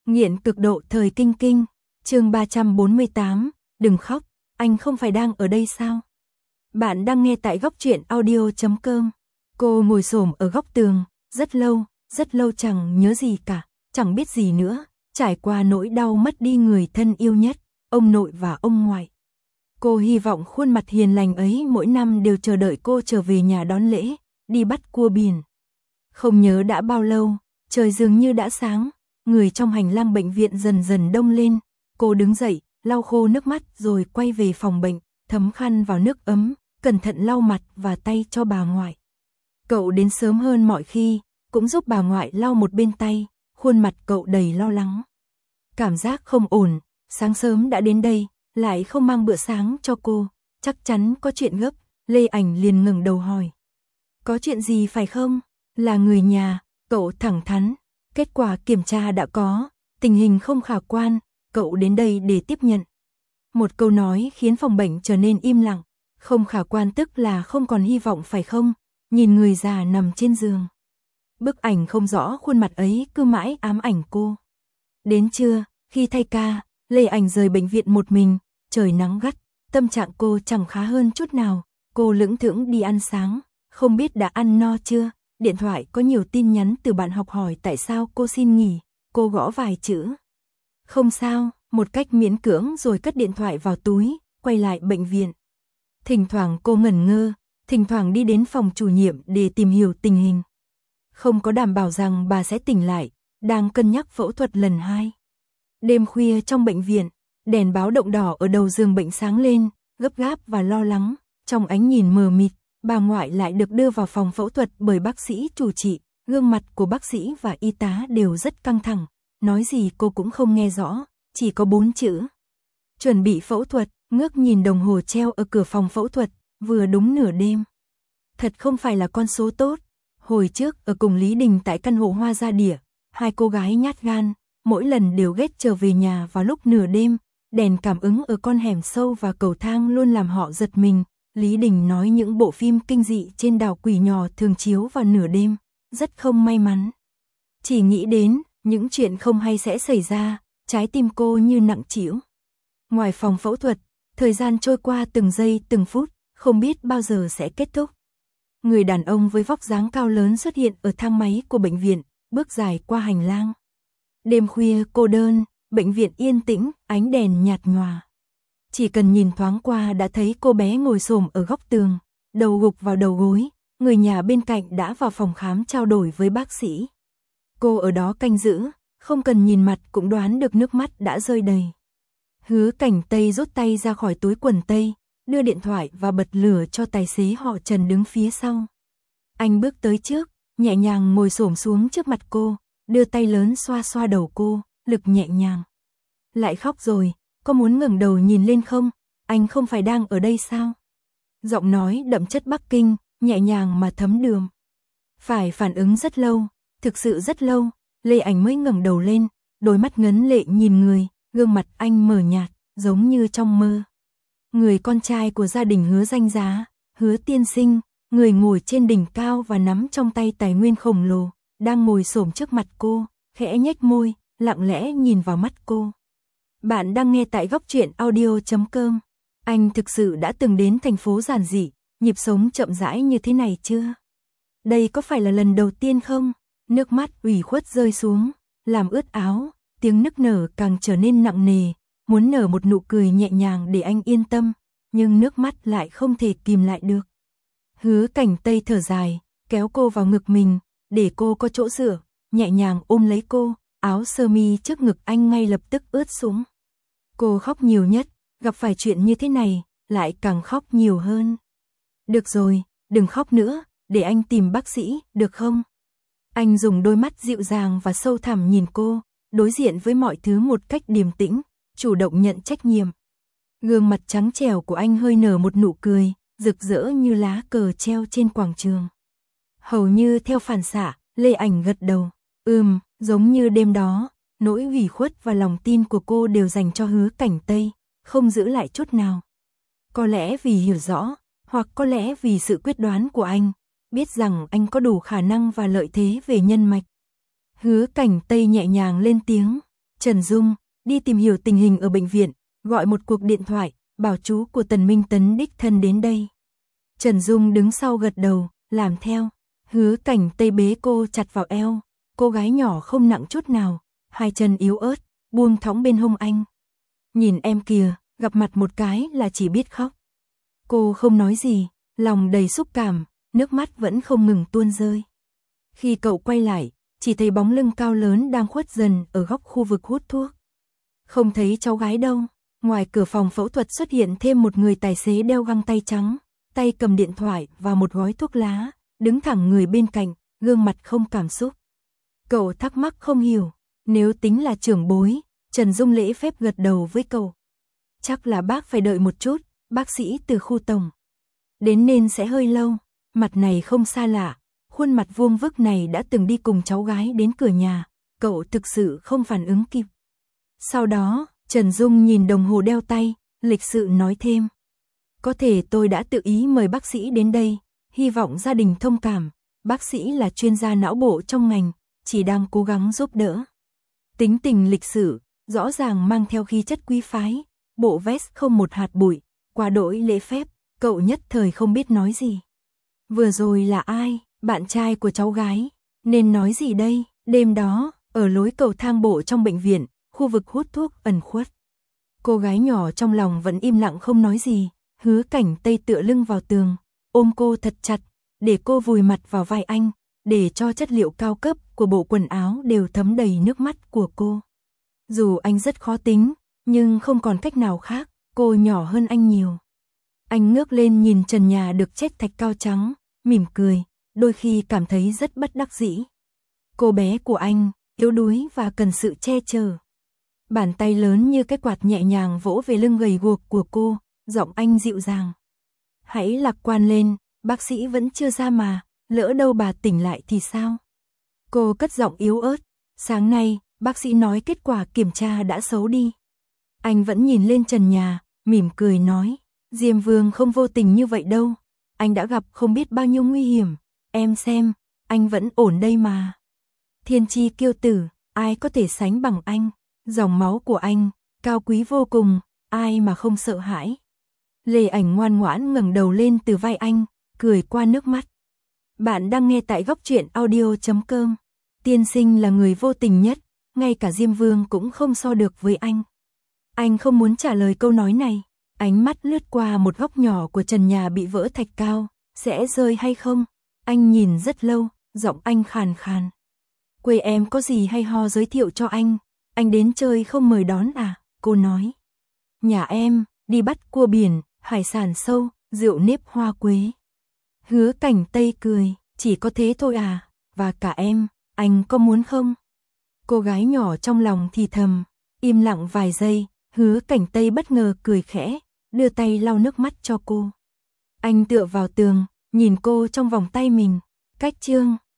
Nghiện cực độ thời kinh kinh, chương 348, đừng khóc, anh không phải đang ở đây sao? Bạn đang nghe tại góc truyện audio.com. Cô ngồi xổm ở góc tường, rất lâu chẳng nhớ gì cả, chẳng biết gì nữa, trải qua nỗi đau mất đi người thân yêu nhất, ông nội và ông ngoại. Cô hy vọng khuôn mặt hiền lành ấy mỗi năm đều chờ đợi cô trở về nhà đón lễ, đi bắt cua biển. Không nhớ đã bao lâu, trời dường như đã sáng, người trong hành lang bệnh viện dần dần đông lên, cô đứng dậy, lau khô nước mắt rồi quay về phòng bệnh, thấm khăn vào nước ấm, cẩn thận lau mặt và tay cho bà ngoại. Cậu đến sớm hơn mọi khi, cũng giúp bà ngoại lau một bên tay, khuôn mặt cậu đầy lo lắng. Cảm giác không ổn, sáng sớm đã đến đây, lại không mang bữa sáng cho cô, chắc chắn có chuyện gấp, Lê Ảnh liền ngẩng đầu hỏi. Có chuyện gì phải không? Là người nhà, cậu thẳng thắn, kết quả kiểm tra đã có, tình hình không khả quan, cậu đến đây để tiếp nhận. Một câu nói khiến phòng bệnh trở nên im lặng, không khả quan tức là không còn hy vọng phải không? Nhìn người già nằm trên giường. Bức ảnh không rõ khuôn mặt ấy cứ mãi ám ảnh cô. Đến trưa, khi thay ca, Lê Ảnh rời bệnh viện một mình, trời nắng gắt, tâm trạng cô chẳng khá hơn chút nào, cô lững thững đi ăn sáng, không biết đã ăn no chưa, điện thoại có nhiều tin nhắn từ bạn học hỏi tại sao cô xin nghỉ, cô gõ vài chữ. Không sao, một cách miễn cưỡng rồi cất điện thoại vào túi, quay lại bệnh viện. Thỉnh thoảng cô ngẩn ngơ, thỉnh thoảng đi đến phòng chủ nhiệm để tìm hiểu tình hình. Không có đảm bảo rằng bà sẽ tỉnh lại, đang cân nhắc phẫu thuật lần 2. Đêm khuya trong bệnh viện, đèn báo động đỏ ở đầu giường bệnh sáng lên, gấp gáp và lo lắng, trong ánh nhìn mờ mịt, bà ngoại lại được đưa vào phòng phẫu thuật bởi bác sĩ chủ trị, gương mặt của bác sĩ và y tá đều rất căng thẳng, nói gì cô cũng không nghe rõ, chỉ có 4 chữ. Chuẩn bị phẫu thuật, ngước nhìn đồng hồ treo ở cửa phòng phẫu thuật, vừa đúng nửa đêm. Thật không phải là con số tốt, hồi trước ở cùng Lý Đình tại căn hộ Hoa Gia Đỉa, hai cô gái nhát gan, mỗi lần đều ghét trở về nhà vào lúc nửa đêm, đèn cảm ứng ở con hẻm sâu và cầu thang luôn làm họ giật mình. Lý Đình nói những bộ phim kinh dị trên đảo quỷ nhỏ thường chiếu vào nửa đêm, rất không may mắn. Chỉ nghĩ đến, những chuyện không hay sẽ xảy ra, trái tim cô như nặng trĩu. Ngoài phòng phẫu thuật, thời gian trôi qua từng giây từng phút, không biết bao giờ sẽ kết thúc. Người đàn ông với vóc dáng cao lớn xuất hiện ở thang máy của bệnh viện, bước dài qua hành lang. Đêm khuya cô đơn, bệnh viện yên tĩnh, ánh đèn nhạt nhòa. Chỉ cần nhìn thoáng qua đã thấy cô bé ngồi xổm ở góc tường, đầu gục vào đầu gối, người nhà bên cạnh đã vào phòng khám trao đổi với bác sĩ. Cô ở đó canh giữ, không cần nhìn mặt cũng đoán được nước mắt đã rơi đầy. Hứa Cảnh Tây rút tay ra khỏi túi quần tây, đưa điện thoại và bật lửa cho tài xế họ Trần đứng phía sau. Anh bước tới trước, nhẹ nhàng ngồi xổm xuống trước mặt cô, đưa tay lớn xoa xoa đầu cô, lực nhẹ nhàng. Lại khóc rồi, có muốn ngẩng đầu nhìn lên không? Anh không phải đang ở đây sao? Giọng nói đậm chất Bắc Kinh, nhẹ nhàng mà thấm đượm. Phải phản ứng rất lâu, thực sự rất lâu, Lê Ảnh mới ngẩng đầu lên, đôi mắt ngấn lệ nhìn người, gương mặt anh mờ nhạt, giống như trong mơ. Người con trai của gia đình Hứa danh giá, Hứa tiên sinh, người ngồi trên đỉnh cao và nắm trong tay tài nguyên khổng lồ, đang ngồi xổm trước mặt cô, khẽ nhếch môi, lặng lẽ nhìn vào mắt cô. Bạn đang nghe tại góc truyện audio.com. Anh thực sự đã từng đến thành phố giản dị, nhịp sống chậm rãi như thế này chưa? Đây có phải là lần đầu tiên không? Nước mắt ủy khuất rơi xuống, làm ướt áo, tiếng nức nở càng trở nên nặng nề, muốn nở một nụ cười nhẹ nhàng để anh yên tâm, nhưng nước mắt lại không thể kìm lại được. Hứa Cảnh Tây thở dài, kéo cô vào ngực mình, để cô có chỗ dựa, nhẹ nhàng ôm lấy cô, áo sơ mi trước ngực anh ngay lập tức ướt sũng. Cô khóc nhiều nhất, gặp phải chuyện như thế này, lại càng khóc nhiều hơn. Được rồi, đừng khóc nữa, để anh tìm bác sĩ, được không? Anh dùng đôi mắt dịu dàng và sâu thẳm nhìn cô, đối diện với mọi thứ một cách điềm tĩnh, chủ động nhận trách nhiệm. Gương mặt trắng trẻo của anh hơi nở một nụ cười, rực rỡ như lá cờ treo trên quảng trường. Hầu như theo phản xạ, Lê Ảnh gật đầu. Giống như đêm đó, nỗi ủy khuất và lòng tin của cô đều dành cho Hứa Cảnh Tây, không giữ lại chút nào. Có lẽ vì hiểu rõ, hoặc có lẽ vì sự quyết đoán của anh, biết rằng anh có đủ khả năng và lợi thế về nhân mạch. Hứa Cảnh Tây nhẹ nhàng lên tiếng, Trần Dung, đi tìm hiểu tình hình ở bệnh viện, gọi một cuộc điện thoại, bảo chú của Tần Minh Tấn đích thân đến đây. Trần Dung đứng sau gật đầu, làm theo. Hứa Cảnh Tây bế cô chặt vào eo, cô gái nhỏ không nặng chút nào, hai chân yếu ớt, buông thõng bên hông anh. Nhìn em kìa, gặp mặt một cái là chỉ biết khóc. Cô không nói gì, lòng đầy xúc cảm, nước mắt vẫn không ngừng tuôn rơi. Khi cậu quay lại, chỉ thấy bóng lưng cao lớn đang khuất dần ở góc khu vực hút thuốc. Không thấy cháu gái đâu, ngoài cửa phòng phẫu thuật xuất hiện thêm một người tài xế đeo găng tay trắng, tay cầm điện thoại và một gói thuốc lá, đứng thẳng người bên cạnh, gương mặt không cảm xúc. Cậu thắc mắc không hiểu, nếu tính là trưởng bối, Trần Dung lễ phép gật đầu với cậu. Chắc là bác phải đợi một chút, bác sĩ từ khu tổng. Đến nên sẽ hơi lâu, mặt này không xa lạ, khuôn mặt vuông vức này đã từng đi cùng cháu gái đến cửa nhà, cậu thực sự không phản ứng kịp. Sau đó, Trần Dung nhìn đồng hồ đeo tay, lịch sự nói thêm. Có thể tôi đã tự ý mời bác sĩ đến đây, hy vọng gia đình thông cảm, bác sĩ là chuyên gia não bộ trong ngành, chỉ đang cố gắng giúp đỡ. Tính tình lịch sự, rõ ràng mang theo khí chất quý phái, bộ vest không một hạt bụi, quá đỗi lễ phép, cậu nhất thời không biết nói gì. Vừa rồi là ai, bạn trai của cháu gái, nên nói gì đây? Đêm đó, ở lối cầu thang bộ trong bệnh viện, khu vực hút thuốc ẩn khuất. Cô gái nhỏ trong lòng vẫn im lặng không nói gì, Hứa Cảnh Tây tựa lưng vào tường, ôm cô thật chặt, để cô vùi mặt vào vai anh, để cho chất liệu cao cấp của bộ quần áo đều thấm đầy nước mắt của cô. Dù anh rất khó tính, nhưng không còn cách nào khác, cô nhỏ hơn anh nhiều. Anh ngước lên nhìn trần nhà được chét thạch cao trắng, mỉm cười, đôi khi cảm thấy rất bất đắc dĩ. Cô bé của anh, yếu đuối và cần sự che chở. Bàn tay lớn như cái quạt nhẹ nhàng vỗ về lưng gầy guộc của cô, giọng anh dịu dàng. Hãy lạc quan lên, bác sĩ vẫn chưa ra mà, lỡ đâu bà tỉnh lại thì sao? Cô cất giọng yếu ớt, sáng nay, bác sĩ nói kết quả kiểm tra đã xấu đi. Anh vẫn nhìn lên trần nhà, mỉm cười nói, Diêm Vương không vô tình như vậy đâu, anh đã gặp không biết bao nhiêu nguy hiểm, em xem, anh vẫn ổn đây mà. Thiên chi kiêu tử, ai có thể sánh bằng anh, dòng máu của anh, cao quý vô cùng, ai mà không sợ hãi. Lê Ảnh ngoan ngoãn ngẩng đầu lên từ vai anh, cười qua nước mắt. Bạn đang nghe tại góc truyện audio.com. Tiên sinh là người vô tình nhất, ngay cả Diêm Vương cũng không so được với anh. Anh không muốn trả lời câu nói này, ánh mắt lướt qua một góc nhỏ của trần nhà bị vỡ thạch cao, sẽ rơi hay không? Anh nhìn rất lâu, giọng anh khàn khàn. Quê em có gì hay ho giới thiệu cho anh đến chơi không mời đón à? Cô nói. Nhà em, đi bắt cua biển, hải sản sâu, rượu nếp hoa quế. Hứa Cảnh Tây cười, chỉ có thế thôi à, và cả em, anh có muốn không? Cô gái nhỏ trong lòng thì thầm, im lặng vài giây, Hứa Cảnh Tây bất ngờ cười khẽ, đưa tay lau nước mắt cho cô. Anh tựa vào tường, nhìn cô trong vòng tay mình, cách chương